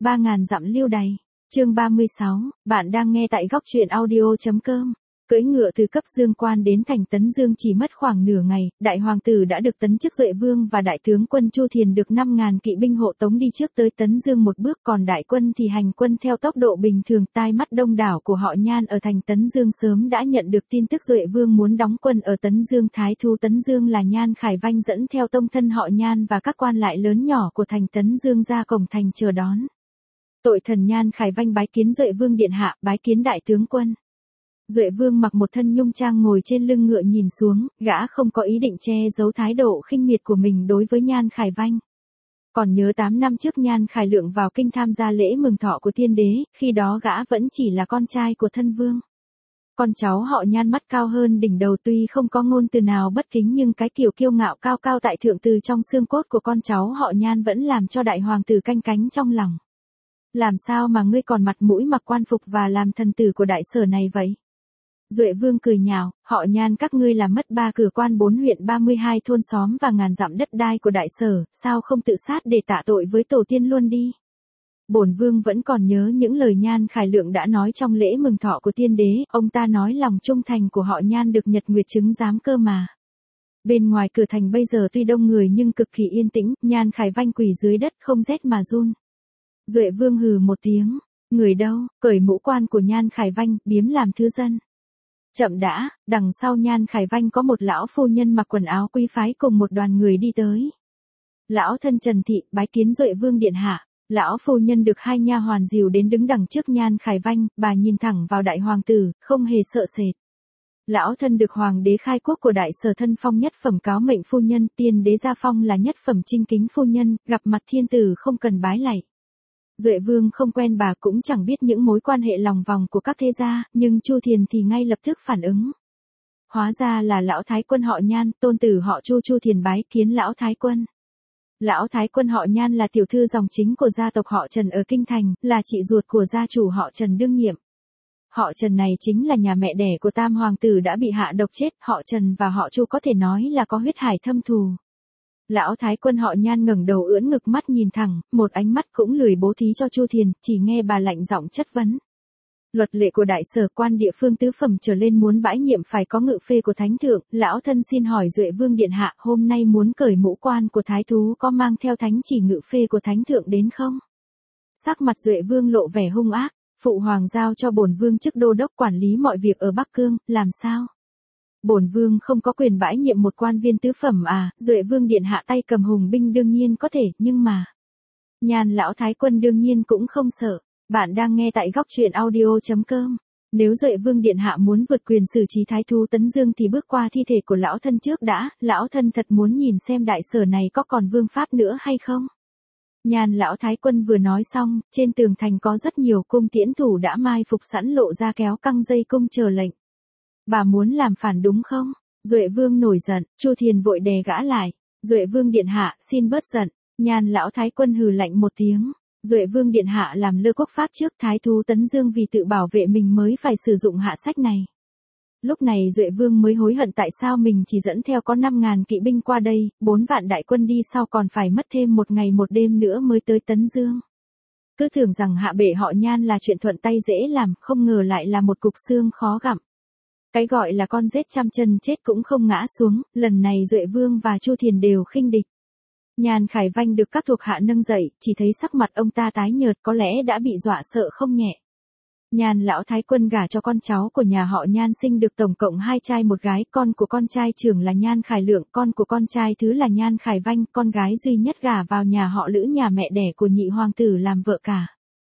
3000 dặm lưu đày. Chương 36, bạn đang nghe tại góc truyện audio.com. Cưỡi ngựa từ cấp Dương Quan đến thành Tấn Dương chỉ mất khoảng nửa ngày, đại hoàng tử đã được tấn chức Duệ Vương và đại tướng quân Chu Thiền được 5000 kỵ binh hộ tống đi trước tới Tấn Dương một bước, còn đại quân thì hành quân theo tốc độ bình thường. Tai mắt đông đảo của họ Nhan ở thành Tấn Dương sớm đã nhận được tin tức Duệ Vương muốn đóng quân ở Tấn Dương. Thái thú Tấn Dương là Nhan Khải Vanh dẫn theo tông thân họ Nhan và các quan lại lớn nhỏ của thành Tấn Dương ra cổng thành chờ đón. Tội thần Nhan Khải Vanh bái kiến Duệ Vương điện hạ, bái kiến đại tướng quân. Duệ Vương mặc một thân nhung trang ngồi trên lưng ngựa nhìn xuống, gã không có ý định che giấu thái độ khinh miệt của mình đối với Nhan Khải Vanh. Còn nhớ 8 năm trước Nhan Khải Lượng vào kinh tham gia lễ mừng thọ của tiên đế, khi đó gã vẫn chỉ là con trai của thân vương. Con cháu họ Nhan mắt cao hơn đỉnh đầu, tuy không có ngôn từ nào bất kính nhưng cái kiểu kiêu ngạo cao cao tại thượng từ trong xương cốt của con cháu họ Nhan vẫn làm cho đại hoàng tử canh cánh trong lòng. Làm sao mà ngươi còn mặt mũi mặc quan phục và làm thần tử của đại sở này vậy? Duệ Vương cười nhạo, họ Nhan các ngươi làm mất 3 cửa quan 4 huyện 32 thôn xóm và ngàn dặm đất đai của đại sở, sao không tự sát để tạ tội với tổ tiên luôn đi? Bổn vương vẫn còn nhớ những lời Nhan Khải Lượng đã nói trong lễ mừng thọ của tiên đế, ông ta nói lòng trung thành của họ Nhan được nhật nguyệt chứng giám cơ mà. Bên ngoài cửa thành bây giờ tuy đông người nhưng cực kỳ yên tĩnh, Nhan Khải Vanh quỳ dưới đất không rét mà run. Duệ Vương hừ một tiếng, người đâu, cởi mũ quan của Nhan Khải Vanh, biếm làm thứ dân. Chậm đã, đằng sau Nhan Khải Vanh có một lão phu nhân mặc quần áo quý phái cùng một đoàn người đi tới. Lão thân Trần Thị, bái kiến Duệ Vương điện hạ. Lão phu nhân được 2 nha hoàn dìu đến đứng đằng trước Nhan Khải Vanh, bà nhìn thẳng vào đại hoàng tử, không hề sợ sệt. Lão thân được hoàng đế khai quốc của đại sở thân phong nhất phẩm cáo mệnh phu nhân, tiên đế gia phong là nhất phẩm chinh kính phu nhân, gặp mặt thiên tử không cần bái lạy. Duệ Vương không quen bà cũng chẳng biết những mối quan hệ lòng vòng của các thế gia, nhưng Chu Thiền thì ngay lập tức phản ứng. Hóa ra là lão thái quân họ Nhan, tôn tử họ Chu. Chu Thiền bái kiến lão thái quân. Lão thái quân họ Nhan là tiểu thư dòng chính của gia tộc họ Trần ở Kinh Thành, là chị ruột của gia chủ họ Trần đương nhiệm. Họ Trần này chính là nhà mẹ đẻ của tam hoàng tử đã bị hạ độc chết, họ Trần và họ Chu có thể nói là có huyết hải thâm thù. Lão thái quân họ Nhan ngẩng đầu ưỡn ngực mắt nhìn thẳng, một ánh mắt cũng lười bố thí cho Chu Thiền, chỉ nghe bà lạnh giọng chất vấn. Luật lệ của đại sở quan địa phương tứ phẩm trở lên muốn bãi nhiệm phải có ngự phê của thánh thượng, lão thân xin hỏi Duệ Vương điện hạ, hôm nay muốn cởi mũ quan của thái thú có mang theo thánh chỉ ngự phê của thánh thượng đến không? Sắc mặt Duệ Vương lộ vẻ hung ác, phụ hoàng giao cho bổn vương chức đô đốc quản lý mọi việc ở Bắc Cương, làm sao? Bổn vương không có quyền bãi nhiệm một quan viên tứ phẩm à? Duệ Vương điện hạ tay cầm hùng binh đương nhiên có thể, nhưng mà Nhan lão thái quân đương nhiên cũng không sợ. Bạn đang nghe tại góc truyện audio.com. Nếu Duệ Vương điện hạ muốn vượt quyền xử trí thái thú Tấn Dương thì bước qua thi thể của lão thân trước đã, lão thân thật muốn nhìn xem đại sở này có còn vương pháp nữa hay không. Nhan lão thái quân vừa nói xong, trên tường thành có rất nhiều cung tiễn thủ đã mai phục sẵn lộ ra kéo căng dây cung chờ lệnh. Bà muốn làm phản đúng không? Duệ Vương nổi giận, Chu Thiền vội đè gã lại. Duệ Vương điện hạ, xin bớt giận. Nhan lão thái quân hừ lạnh một tiếng. Duệ Vương điện hạ làm lơ quốc pháp trước, thái thú Tấn Dương vì tự bảo vệ mình mới phải sử dụng hạ sách này. Lúc này Duệ Vương mới hối hận tại sao mình chỉ dẫn theo có 5000 kỵ binh qua đây, 4 vạn đại quân đi sau còn phải mất thêm 1 ngày 1 đêm nữa mới tới Tấn Dương. Cứ tưởng rằng hạ bệ họ Nhan là chuyện thuận tay dễ làm, không ngờ lại là một cục xương khó gặm. Cái gọi là con rết trăm chân chết cũng không ngã xuống, lần này Duệ Vương và Chu Thiền đều khinh địch. Nhan Khải Vanh được các thuộc hạ nâng dậy, chỉ thấy sắc mặt ông ta tái nhợt, có lẽ đã bị dọa sợ không nhẹ. Nhan lão thái quân gả cho con cháu của nhà họ Nhan sinh được tổng cộng 2 trai 1 gái, con của con trai trưởng là Nhan Khải Lượng, con của con trai thứ là Nhan Khải Vanh, con gái duy nhất gả vào nhà họ Lữ nhà mẹ đẻ của nhị hoàng tử làm vợ cả.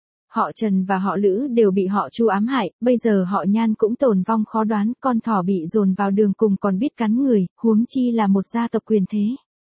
Họ Trần và họ Lữ đều bị họ Chu ám hại, bây giờ họ Nhan cũng tồn vong khó đoán, con thỏ bị dồn vào đường cùng còn biết cắn người, huống chi là một gia tộc quyền thế.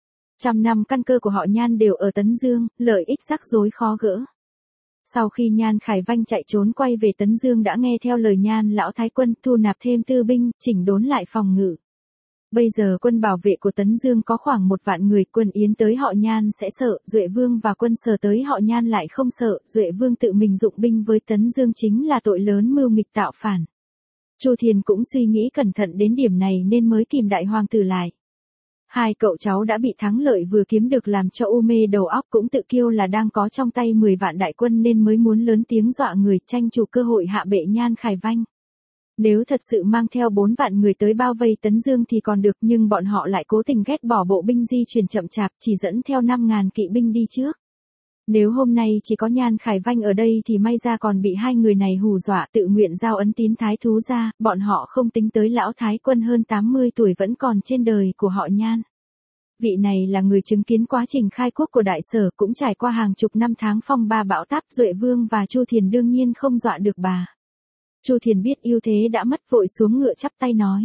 100 năm căn cơ của họ Nhan đều ở Tấn Dương, lợi ích rắc rối khó gỡ. Sau khi Nhan Khải Vanh chạy trốn quay về Tấn Dương đã nghe theo lời Nhan lão thái quân, thu nạp thêm tư binh, chỉnh đốn lại phòng ngự. Bây giờ quân bảo vệ của Tấn Dương có khoảng 1 vạn người, quân Yến tới họ Nhan sẽ sợ, Duệ Vương và quân Sở tới họ Nhan lại không sợ, Duệ Vương tự mình dụng binh với Tấn Dương chính là tội lớn mưu nghịch tạo phản. Chu Thiền cũng suy nghĩ cẩn thận đến điểm này nên mới kìm đại hoàng tử lại. Hai cậu cháu đã bị thắng lợi vừa kiếm được làm cho u mê đầu óc, cũng tự kiêu là đang có trong tay 10 vạn đại quân nên mới muốn lớn tiếng dọa người, tranh chủ cơ hội hạ bệ Nhan Khải Vanh. Nếu thật sự mang theo 4 vạn người tới bao vây Tấn Dương thì còn được, nhưng bọn họ lại cố tình ghét bỏ bộ binh di chuyển chậm chạp, chỉ dẫn theo 5.000 kỵ binh đi trước. Nếu hôm nay chỉ có Nhan Khải Vanh ở đây thì may ra còn bị hai người này hù dọa, tự nguyện giao ấn tín thái thú ra, bọn họ không tính tới lão thái quân hơn 80 tuổi vẫn còn trên đời của họ Nhan. Vị này là người chứng kiến quá trình khai quốc của Đại Sở, cũng trải qua hàng chục năm tháng phong ba bão táp, Duệ Vương và Chu Thiền đương nhiên không dọa được bà. Chu Thiền biết ưu thế đã mất, vội xuống ngựa chắp tay nói.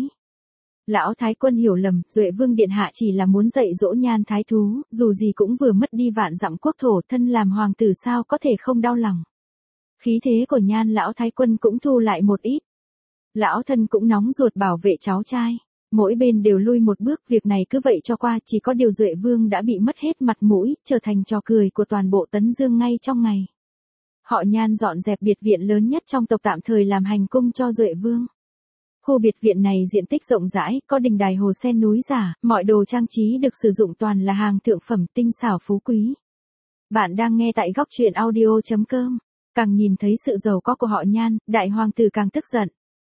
Lão thái quân hiểu lầm, Duệ Vương điện hạ chỉ là muốn dạy dỗ Nhan thái thú, dù gì cũng vừa mất đi vạn dặm quốc thổ, thân làm hoàng tử sao có thể không đau lòng. Khí thế của Nhan lão thái quân cũng thu lại một ít. Lão thân cũng nóng ruột bảo vệ cháu trai. Mỗi bên đều lui một bước, việc này cứ vậy cho qua, chỉ có điều Duệ Vương đã bị mất hết mặt mũi, trở thành trò cười của toàn bộ Tấn Dương ngay trong ngày. Họ Nhan dọn dẹp biệt viện lớn nhất trong tộc tạm thời làm hành cung cho Duệ Vương. Khu biệt viện này diện tích rộng rãi, có đình đài hồ sen núi giả, mọi đồ trang trí được sử dụng toàn là hàng thượng phẩm tinh xảo phú quý. Bạn đang nghe tại góc truyện audio.com. Càng nhìn thấy sự giàu có của họ Nhan, đại hoàng tử càng tức giận.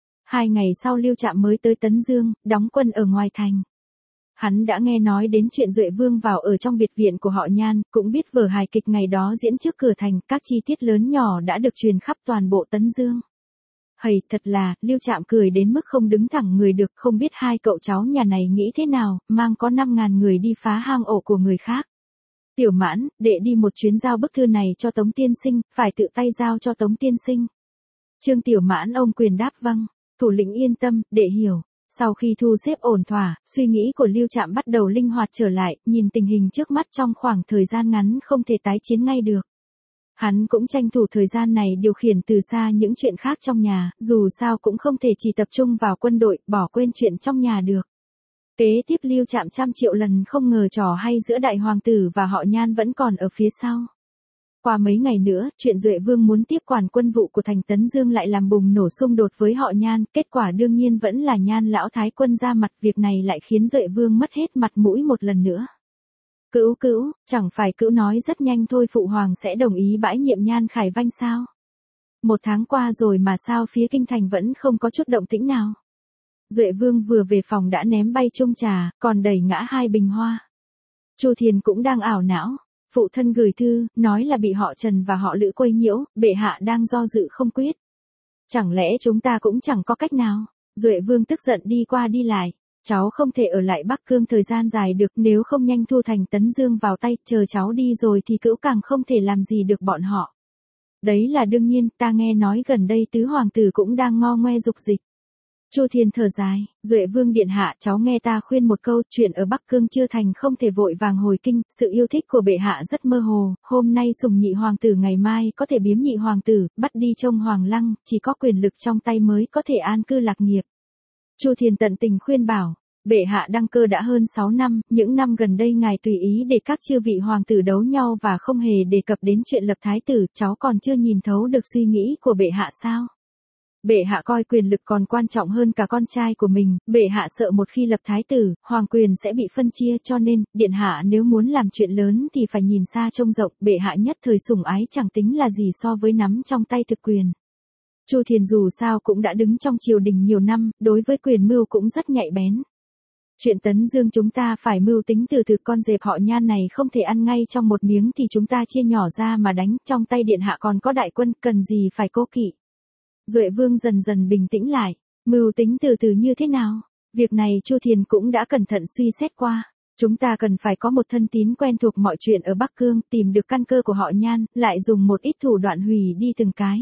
2 ngày sau Lưu Trạm mới tới Tấn Dương, đóng quân ở ngoài thành. Hắn đã nghe nói đến chuyện Duệ Vương vào ở trong biệt viện của họ Nhan, cũng biết vở hài kịch ngày đó diễn trước cửa thành, các chi tiết lớn nhỏ đã được truyền khắp toàn bộ Tấn Dương. Hầy, thật là, Lưu Trạm cười đến mức không đứng thẳng người được, không biết hai cậu cháu nhà này nghĩ thế nào, mang có 5.000 người đi phá hang ổ của người khác. Tiểu Mãn, đệ đi một chuyến giao bức thư này cho Tống tiên sinh, phải tự tay giao cho Tống tiên sinh. Trương Tiểu Mãn ôm quyền đáp vâng. Thủ lĩnh yên tâm, đệ hiểu. Sau khi thu xếp ổn thỏa, suy nghĩ của Lưu Trạm bắt đầu linh hoạt trở lại, nhìn tình hình trước mắt trong khoảng thời gian ngắn không thể tái chiến ngay được. Hắn cũng tranh thủ thời gian này điều khiển từ xa những chuyện khác trong nhà, dù sao cũng không thể chỉ tập trung vào quân đội, bỏ quên chuyện trong nhà được. Kế tiếp Lưu Trạm trăm triệu lần không ngờ trò hay giữa đại hoàng tử và họ Nhan vẫn còn ở phía sau. Qua mấy ngày nữa, chuyện Duệ Vương muốn tiếp quản quân vụ của thành Tấn Dương lại làm bùng nổ xung đột với họ Nhan, kết quả đương nhiên vẫn là Nhan lão thái quân ra mặt, việc này lại khiến Duệ Vương mất hết mặt mũi một lần nữa. Cữu, chẳng phải Cữu nói rất nhanh thôi phụ hoàng sẽ đồng ý bãi nhiệm Nhan Khải Vanh sao? 1 tháng qua rồi mà sao phía kinh thành vẫn không có chút động tĩnh nào? Duệ Vương vừa về phòng đã ném bay chung trà, còn đẩy ngã 2 bình hoa. Chu Thiền cũng đang ảo não. Phụ thân gửi thư, nói là bị họ Trần và họ Lữ quấy nhiễu, bệ hạ đang do dự không quyết. Chẳng lẽ chúng ta cũng chẳng có cách nào? Duệ Vương tức giận đi qua đi lại. Cháu không thể ở lại Bắc Cương thời gian dài được, nếu không nhanh thu thành Tấn Dương vào tay, chờ cháu đi rồi thì Cữu càng không thể làm gì được bọn họ. Đấy là đương nhiên, ta nghe nói gần đây tứ hoàng tử cũng đang ngo ngoe dục dịch. Chu Thiền thở dài, Duệ Vương điện hạ, cháu nghe ta khuyên một câu, chuyện ở Bắc Cương chưa thành không thể vội vàng hồi kinh, sự yêu thích của bệ hạ rất mơ hồ, hôm nay sùng nhị hoàng tử ngày mai có thể biếm nhị hoàng tử, bắt đi trông hoàng lăng, chỉ có quyền lực trong tay mới có thể an cư lạc nghiệp. Chu Thiền tận tình khuyên bảo, bệ hạ đăng cơ đã hơn 6 năm, những năm gần đây ngài tùy ý để các chư vị hoàng tử đấu nhau và không hề đề cập đến chuyện lập thái tử, cháu còn chưa nhìn thấu được suy nghĩ của bệ hạ sao? Bệ hạ coi quyền lực còn quan trọng hơn cả con trai của mình, bệ hạ sợ một khi lập thái tử, hoàng quyền sẽ bị phân chia, cho nên, điện hạ nếu muốn làm chuyện lớn thì phải nhìn xa trông rộng, bệ hạ nhất thời sủng ái chẳng tính là gì so với nắm trong tay thực quyền. Chu Thiền dù sao cũng đã đứng trong triều đình nhiều năm, đối với quyền mưu cũng rất nhạy bén. Chuyện Tấn Dương chúng ta phải mưu tính từ từ, con dẹp họ Nhan này không thể ăn ngay trong một miếng thì chúng ta chia nhỏ ra mà đánh, trong tay điện hạ còn có đại quân, cần gì phải cố kỵ. Duệ Vương dần dần bình tĩnh lại, mưu tính từ từ như thế nào? Việc này Chu Thiền cũng đã cẩn thận suy xét qua. Chúng ta cần phải có một thân tín quen thuộc mọi chuyện ở Bắc Cương, tìm được căn cơ của họ Nhan, lại dùng một ít thủ đoạn hủy đi từng cái.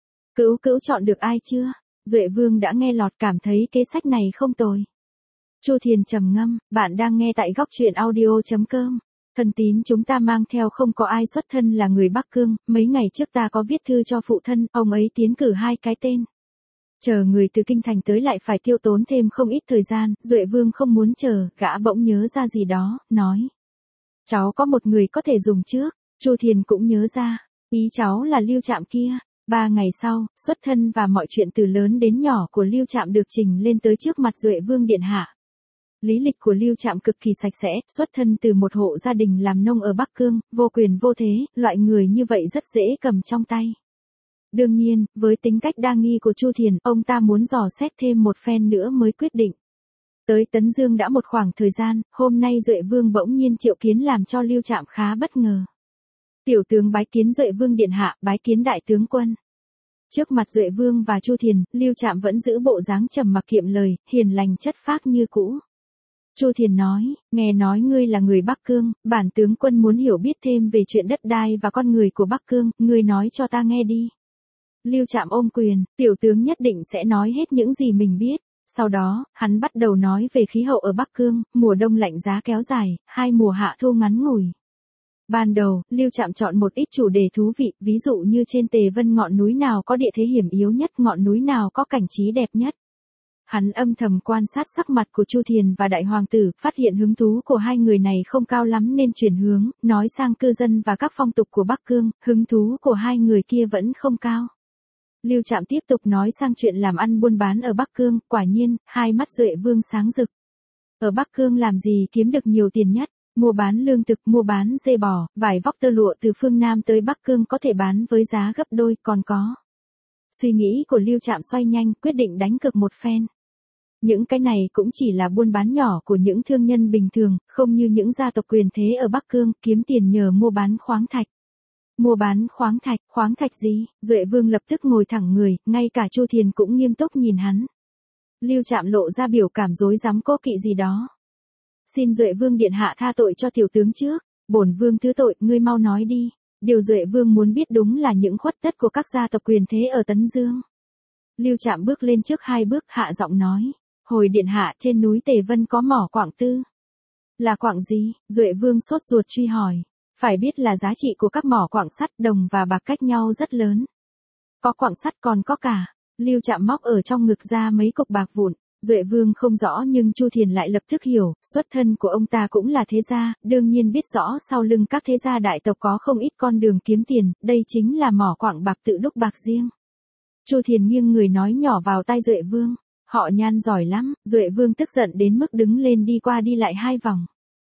Cữu chọn được ai chưa? Duệ Vương đã nghe lọt, cảm thấy kế sách này không tồi. Chu Thiền trầm ngâm, bạn đang nghe tại góc truyện audio.com. Thân tín chúng ta mang theo không có ai xuất thân là người Bắc Cương, mấy ngày trước ta có viết thư cho phụ thân, ông ấy tiến cử 2 cái tên. Chờ người từ kinh thành tới lại phải tiêu tốn thêm không ít thời gian, Duệ Vương không muốn chờ, gã bỗng nhớ ra gì đó, nói. Cháu có một người có thể dùng trước, Chu Thiền cũng nhớ ra, ý cháu là Lưu Trạm kia. 3 ngày sau, xuất thân và mọi chuyện từ lớn đến nhỏ của Lưu Trạm được trình lên tới trước mặt Duệ Vương điện hạ. Lý lịch của Lưu Trạm cực kỳ sạch sẽ, xuất thân từ một hộ gia đình làm nông ở Bắc Cương, vô quyền vô thế, loại người như vậy rất dễ cầm trong tay. Đương nhiên, với tính cách đa nghi của Chu Thiền, ông ta muốn dò xét thêm một phen nữa mới quyết định. Tới Tấn Dương đã một khoảng thời gian, hôm nay Duệ Vương bỗng nhiên triệu kiến làm cho Lưu Trạm khá bất ngờ. Tiểu tướng bái kiến Duệ Vương điện hạ, bái kiến đại tướng quân. Trước mặt Duệ Vương và Chu Thiền, Lưu Trạm vẫn giữ bộ dáng trầm mặc kiệm lời, hiền lành chất phác như cũ. Chu Thiền nói, nghe nói ngươi là người Bắc Cương, bản tướng quân muốn hiểu biết thêm về chuyện đất đai và con người của Bắc Cương, ngươi nói cho ta nghe đi. Lưu Trạm ôm quyền, tiểu tướng nhất định sẽ nói hết những gì mình biết. Sau đó, hắn bắt đầu nói về khí hậu ở Bắc Cương, mùa đông lạnh giá kéo dài, hai mùa hạ thu ngắn ngủi. Ban đầu, Lưu Trạm chọn một ít chủ đề thú vị, ví dụ như trên Tề Vân ngọn núi nào có địa thế hiểm yếu nhất, ngọn núi nào có cảnh trí đẹp nhất. Hắn âm thầm quan sát sắc mặt của Chu Thiền và đại hoàng tử, phát hiện hứng thú của hai người này không cao lắm nên chuyển hướng, nói sang cư dân và các phong tục của Bắc Cương, hứng thú của hai người kia vẫn không cao. Lưu Trạm tiếp tục nói sang chuyện làm ăn buôn bán ở Bắc Cương, quả nhiên, hai mắt Duệ Vương sáng rực. Ở Bắc Cương làm gì kiếm được nhiều tiền nhất? Mua bán lương thực, mua bán dê bò, vải vóc tơ lụa từ phương Nam tới Bắc Cương có thể bán với giá gấp đôi, còn có. Suy nghĩ của Lưu Trạm xoay nhanh, quyết định đánh cược một phen. Những cái này cũng chỉ là buôn bán nhỏ của những thương nhân bình thường, không như những gia tộc quyền thế ở Bắc Cương, kiếm tiền nhờ mua bán khoáng thạch. Mua bán khoáng thạch gì? Duệ Vương lập tức ngồi thẳng người, ngay cả Chu Thiền cũng nghiêm túc nhìn hắn. Lưu Trạm lộ ra biểu cảm rối rắm cố kỵ gì đó. Xin Duệ Vương điện hạ tha tội cho tiểu tướng trước, bổn vương thứ tội, ngươi mau nói đi. Điều Duệ Vương muốn biết đúng là những khuất tất của các gia tộc quyền thế ở Tấn Dương. Lưu Trạm bước lên trước hai bước, hạ giọng nói, hồi điện hạ, trên núi Tề Vân có mỏ quặng tư. Là quặng gì? Duệ Vương sốt ruột truy hỏi. Phải biết là giá trị của các mỏ quặng sắt, đồng và bạc cách nhau rất lớn. Có quặng sắt còn có cả. Lưu Trạm móc ở trong ngực ra mấy cục bạc vụn. Duệ Vương không rõ nhưng Chu Thiền lại lập tức hiểu, xuất thân của ông ta cũng là thế gia, đương nhiên biết rõ sau lưng các thế gia đại tộc có không ít con đường kiếm tiền, đây chính là mỏ quặng bạc tự đúc bạc riêng. Chu Thiền nghiêng người nói nhỏ vào tai Duệ Vương, họ Nhan giỏi lắm. Duệ Vương tức giận đến mức đứng lên đi qua đi lại hai vòng.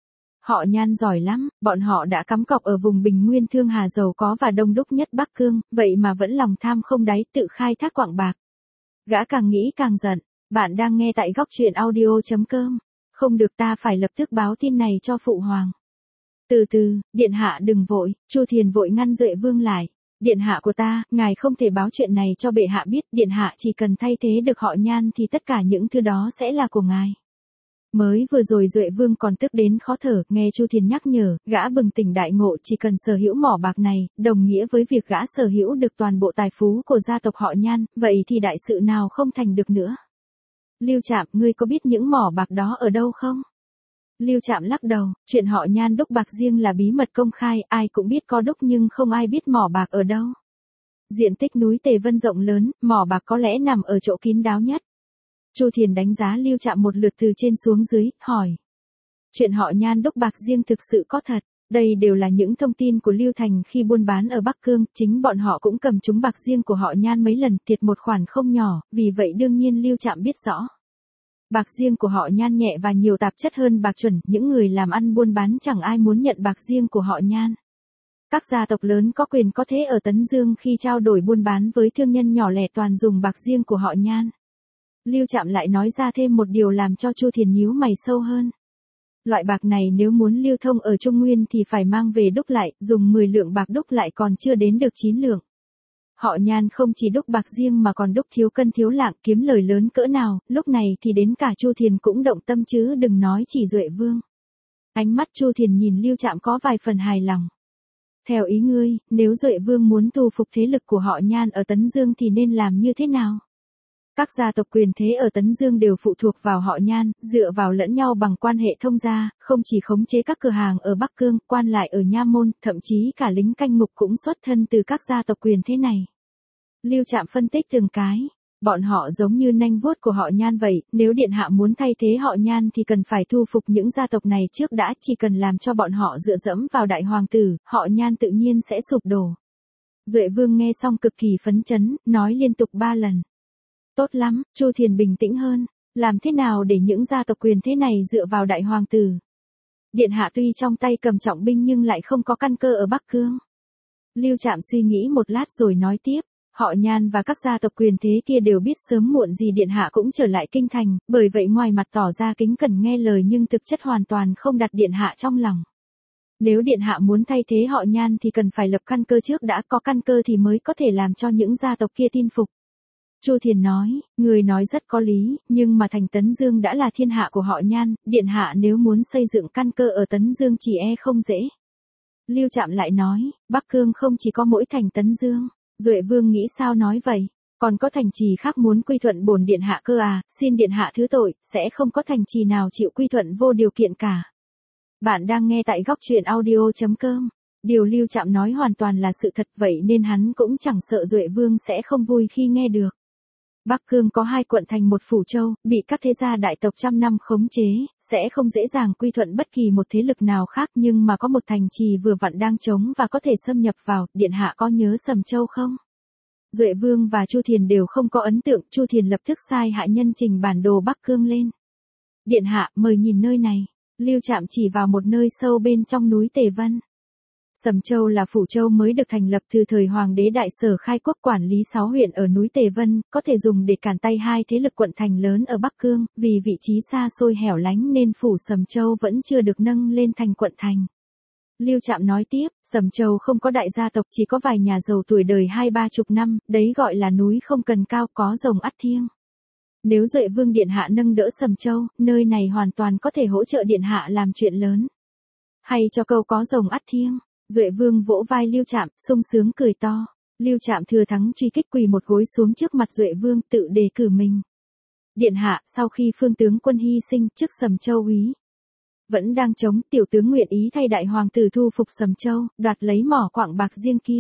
Họ Nhan giỏi lắm, bọn họ đã cắm cọc ở vùng Bình Nguyên Thương Hà giàu có và đông đúc nhất Bắc Cương, vậy mà vẫn lòng tham không đáy, tự khai thác quặng bạc. Gã càng nghĩ càng giận. Bạn đang nghe tại góc truyện audio.com. Không được, ta phải lập tức báo tin này cho phụ hoàng. Từ từ, điện hạ đừng vội. Chu Thiền vội ngăn Duệ Vương lại. Điện hạ của ta, ngài không thể báo chuyện này cho bệ hạ biết, điện hạ chỉ cần thay thế được họ Nhan thì tất cả những thứ đó sẽ là của ngài. Mới vừa rồi Duệ Vương còn tức đến khó thở, nghe Chu Thiền nhắc nhở, gã bừng tỉnh đại ngộ, chỉ cần sở hữu mỏ bạc này, đồng nghĩa với việc gã sở hữu được toàn bộ tài phú của gia tộc họ Nhan, vậy thì đại sự nào không thành được nữa. Lưu Trạm, ngươi có biết những mỏ bạc đó ở đâu không? Lưu Trạm lắc đầu, chuyện họ Nhan đúc bạc riêng là bí mật công khai, ai cũng biết có đúc nhưng không ai biết mỏ bạc ở đâu. Diện tích núi Tề Vân rộng lớn, mỏ bạc có lẽ nằm ở chỗ kín đáo nhất. Chu Thiền đánh giá Lưu Trạm một lượt từ trên xuống dưới, hỏi. Chuyện họ Nhan đúc bạc riêng thực sự có thật, đây đều là những thông tin của Lưu Thành khi buôn bán ở Bắc Cương, chính bọn họ cũng cầm trúng bạc riêng của họ Nhan mấy lần, thiệt một khoản không nhỏ, vì vậy đương nhiên Lưu Trạm biết rõ. Bạc riêng của họ Nhan nhẹ và nhiều tạp chất hơn bạc chuẩn, những người làm ăn buôn bán chẳng ai muốn nhận bạc riêng của họ Nhan. Các gia tộc lớn có quyền có thế ở Tấn Dương khi trao đổi buôn bán với thương nhân nhỏ lẻ toàn dùng bạc riêng của họ Nhan. Lưu Trạm lại nói ra thêm một điều làm cho Chu Thiền nhíu mày sâu hơn. Loại bạc này nếu muốn lưu thông ở Trung Nguyên thì phải mang về đúc lại, dùng 10 lượng bạc đúc lại còn chưa đến được 9 lượng. Họ Nhan không chỉ đúc bạc riêng mà còn đúc thiếu cân thiếu lạng, kiếm lời lớn cỡ nào, lúc này thì đến cả Chu Thiền cũng động tâm chứ đừng nói chỉ Duệ Vương. Ánh mắt Chu Thiền nhìn Lưu Trạm có vài phần hài lòng. Theo ý ngươi, nếu Duệ Vương muốn thu phục thế lực của họ Nhan ở Tấn Dương thì nên làm như thế nào? Các gia tộc quyền thế ở Tấn Dương đều phụ thuộc vào họ Nhan, dựa vào lẫn nhau bằng quan hệ thông gia, không chỉ khống chế các cửa hàng ở Bắc Cương, quan lại ở Nha Môn, thậm chí cả lính canh ngục cũng xuất thân từ các gia tộc quyền thế này. Lưu Trạm phân tích từng cái, bọn họ giống như nanh vuốt của họ Nhan vậy, nếu điện hạ muốn thay thế họ Nhan thì cần phải thu phục những gia tộc này trước đã, chỉ cần làm cho bọn họ dựa dẫm vào đại hoàng tử, họ Nhan tự nhiên sẽ sụp đổ. Duệ Vương nghe xong cực kỳ phấn chấn, nói liên tục 3 lần. Tốt lắm, Chu Thiền bình tĩnh hơn. Làm thế nào để những gia tộc quyền thế này dựa vào đại hoàng tử? Điện hạ tuy trong tay cầm trọng binh nhưng lại không có căn cơ ở Bắc Cương. Lưu Trạm suy nghĩ một lát rồi nói tiếp, họ Nhan và các gia tộc quyền thế kia đều biết sớm muộn gì điện hạ cũng trở lại kinh thành, bởi vậy ngoài mặt tỏ ra kính cẩn nghe lời nhưng thực chất hoàn toàn không đặt điện hạ trong lòng. Nếu điện hạ muốn thay thế họ Nhan thì cần phải lập căn cơ trước đã, có căn cơ thì mới có thể làm cho những gia tộc kia tin phục. Chu Thiền nói, người nói rất có lý, nhưng mà thành Tấn Dương đã là thiên hạ của họ Nhan, điện hạ nếu muốn xây dựng căn cơ ở Tấn Dương chỉ e không dễ. Lưu Trạm lại nói, Bắc Cương không chỉ có mỗi thành Tấn Dương. Duệ Vương nghĩ sao nói vậy? Còn có thành trì khác muốn quy thuận bổn điện hạ cơ à? Xin điện hạ thứ tội, sẽ không có thành trì nào chịu quy thuận vô điều kiện cả. Bạn đang nghe tại góc truyện audio.com. Điều Lưu Trạm nói hoàn toàn là sự thật, vậy nên hắn cũng chẳng sợ Duệ Vương sẽ không vui khi nghe được. Bắc Cương có 2 quận thành một phủ châu, bị các thế gia đại tộc trăm năm khống chế, sẽ không dễ dàng quy thuận bất kỳ một thế lực nào khác, nhưng mà có một thành trì vừa vặn đang trống và có thể xâm nhập vào, điện hạ có nhớ Sầm Châu không? Duệ Vương và Chu Thiền đều không có ấn tượng, Chu Thiền lập tức sai hạ nhân trình bản đồ Bắc Cương lên. Điện hạ, mời nhìn nơi này. Lưu Trạm chỉ vào một nơi sâu bên trong núi Tề Vân. Sầm Châu là phủ châu mới được thành lập từ thời Hoàng đế Đại Sở khai quốc, quản lý 6 huyện ở núi Tề Vân, có thể dùng để cản tay 2 thế lực quận thành lớn ở Bắc Cương, vì vị trí xa xôi hẻo lánh nên phủ Sầm Châu vẫn chưa được nâng lên thành quận thành. Lưu Trạm nói tiếp, Sầm Châu không có đại gia tộc, chỉ có vài nhà giàu tuổi đời 20-30 năm, đấy gọi là núi không cần cao, có rồng ắt thiêng. Nếu Duệ Vương điện hạ nâng đỡ Sầm Châu, nơi này hoàn toàn có thể hỗ trợ điện hạ làm chuyện lớn. Hay cho câu có rồng ắt thiêng. Duệ Vương vỗ vai Lưu Trạm, sung sướng cười to. Lưu Trạm thừa thắng truy kích, quỳ một gối xuống trước mặt Duệ Vương, tự đề cử mình. Điện hạ, sau khi phương tướng quân hy sinh, chức Sầm Châu úy vẫn đang chống, tiểu tướng nguyện ý thay đại hoàng tử thu phục Sầm Châu, đoạt lấy mỏ quặng bạc riêng kia.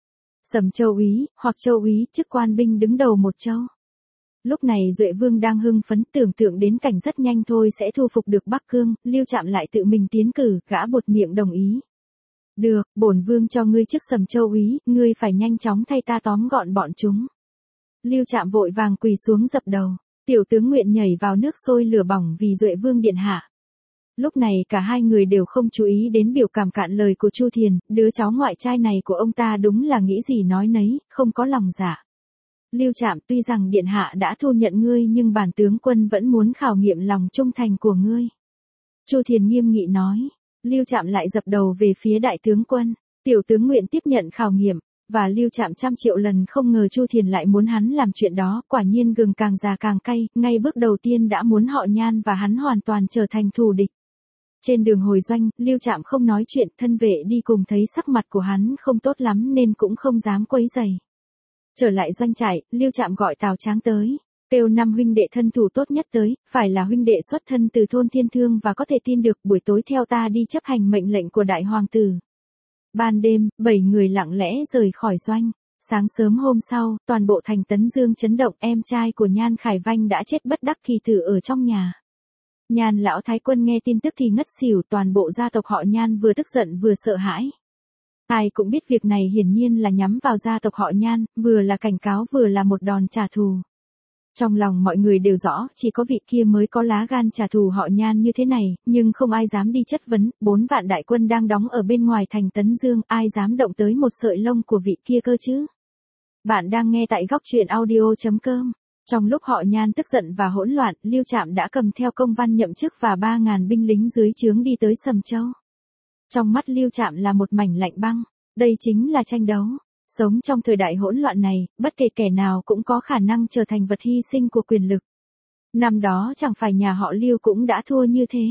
Sầm Châu úy, hoặc Châu úy, chức quan binh đứng đầu một châu. Lúc này Duệ Vương đang hưng phấn, tưởng tượng đến cảnh rất nhanh thôi sẽ thu phục được Bắc Cương, Lưu Trạm lại tự mình tiến cử, gã buột miệng đồng ý. Được, bổn vương cho ngươi chức Sầm Châu úy, ngươi phải nhanh chóng thay ta tóm gọn bọn chúng. Lưu Trạm vội vàng quỳ xuống dập đầu, tiểu tướng nguyện nhảy vào nước sôi lửa bỏng vì Duệ Vương điện hạ. Lúc này cả hai người đều không chú ý đến biểu cảm cạn lời của Chu Thiền, đứa cháu ngoại trai này của ông ta đúng là nghĩ gì nói nấy, không có lòng dạ. Lưu Trạm, tuy rằng điện hạ đã thu nhận ngươi nhưng bản tướng quân vẫn muốn khảo nghiệm lòng trung thành của ngươi. Chu Thiền nghiêm nghị nói. Lưu Trạm lại dập đầu về phía đại tướng quân, tiểu tướng nguyện tiếp nhận khảo nghiệm, và Lưu Trạm 100 triệu lần không ngờ Chu Thiền lại muốn hắn làm chuyện đó, quả nhiên gừng càng già càng cay, ngay bước đầu tiên đã muốn họ Nhan và hắn hoàn toàn trở thành thù địch. Trên đường hồi doanh, Lưu Trạm không nói chuyện, thân vệ đi cùng thấy sắc mặt của hắn không tốt lắm nên cũng không dám quấy rầy. Trở lại doanh trại, Lưu Trạm gọi Tào Tráng tới. Kêu 5 huynh đệ thân thủ tốt nhất tới, phải là huynh đệ xuất thân từ thôn Thiên Thương và có thể tin được, buổi tối theo ta đi chấp hành mệnh lệnh của đại hoàng tử. Ban đêm, 7 người lặng lẽ rời khỏi doanh. Sáng sớm hôm sau, toàn bộ thành Tấn Dương chấn động, em trai của Nhan Khải Vanh đã chết bất đắc kỳ tử ở trong nhà. Nhan lão thái quân nghe tin tức thì ngất xỉu, toàn bộ gia tộc họ Nhan vừa tức giận vừa sợ hãi. Ai cũng biết việc này hiển nhiên là nhắm vào gia tộc họ Nhan, vừa là cảnh cáo vừa là một đòn trả thù. Trong lòng mọi người đều rõ, chỉ có vị kia mới có lá gan trả thù họ Nhan như thế này, nhưng không ai dám đi chất vấn, 4 vạn đại quân đang đóng ở bên ngoài thành Tấn Dương, ai dám động tới một sợi lông của vị kia cơ chứ? Bạn đang nghe tại góc truyện audio.com. Trong lúc họ Nhan tức giận và hỗn loạn, Lưu Trạm đã cầm theo công văn nhậm chức và 3.000 binh lính dưới trướng đi tới Sầm Châu. Trong mắt Lưu Trạm là một mảnh lạnh băng, đây chính là tranh đấu. Sống trong thời đại hỗn loạn này, bất kể kẻ nào cũng có khả năng trở thành vật hy sinh của quyền lực. Năm đó chẳng phải nhà họ Lưu cũng đã thua như thế.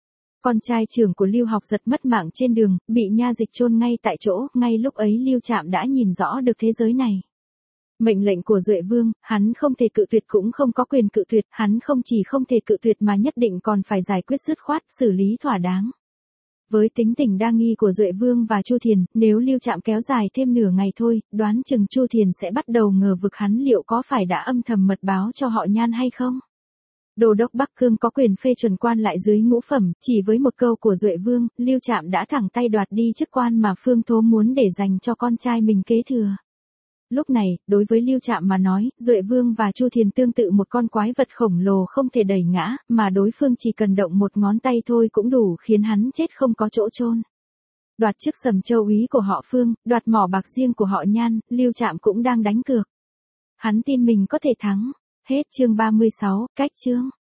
Con trai trưởng của Lưu Học Giật mất mạng trên đường, bị nha dịch chôn ngay tại chỗ, ngay lúc ấy Lưu Trạm đã nhìn rõ được thế giới này. Mệnh lệnh của Duệ Vương, hắn không thể cự tuyệt cũng không có quyền cự tuyệt, hắn không chỉ không thể cự tuyệt mà nhất định còn phải giải quyết dứt khoát, xử lý thỏa đáng. Với tính tình đa nghi của Duệ Vương và Chu Thiền, nếu Lưu Trạm kéo dài thêm nửa ngày thôi, đoán chừng Chu Thiền sẽ bắt đầu ngờ vực hắn liệu có phải đã âm thầm mật báo cho họ Nhan hay không. Đô đốc Bắc Cương có quyền phê chuẩn quan lại dưới ngũ phẩm, chỉ với một câu của Duệ Vương, Lưu Trạm đã thẳng tay đoạt đi chức quan mà Phương Thố muốn để dành cho con trai mình kế thừa. Lúc này, đối với Lưu Trạm mà nói, Duệ Vương và Chu Thiền tương tự một con quái vật khổng lồ không thể đẩy ngã, mà đối phương chỉ cần động một ngón tay thôi cũng đủ khiến hắn chết không có chỗ chôn. Đoạt chức Sầm Châu úy của họ Phương, đoạt mỏ bạc riêng của họ Nhan, Lưu Trạm cũng đang đánh cược. Hắn tin mình có thể thắng. Hết chương 36, cách chương.